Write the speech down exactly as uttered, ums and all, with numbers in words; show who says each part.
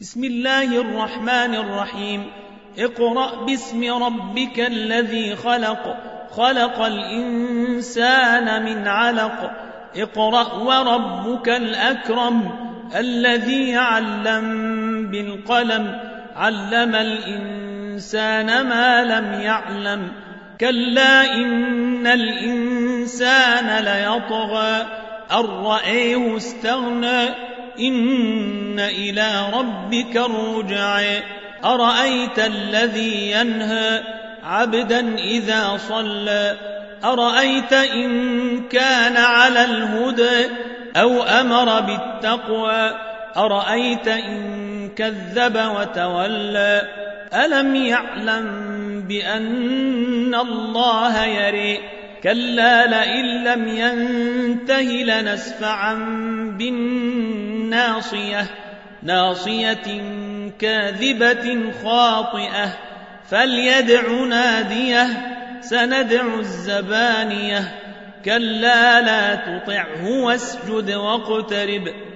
Speaker 1: بسم الله الرحمن الرحيم. اقرأ باسم ربك الذي خلق خلق الإنسان من علق اقرأ وربك الأكرم الذي علم بالقلم علم الإنسان ما لم يعلم كلا إن الإنسان ليطغى أن رآه استغنى إن إلى ربك الرجع أرأيت الذي ينهى عبدا إذا صلى أرأيت إن كان على الهدى أو أمر بالتقوى أرأيت إن كذب وتولى ألم يعلم بأن الله يرى كلا لئن لم ينته لنسفعا بالناصية ناصية كاذبة خاطئة فليدع ناديه سندع الزبانية كلا لا تطعه واسجد واقترب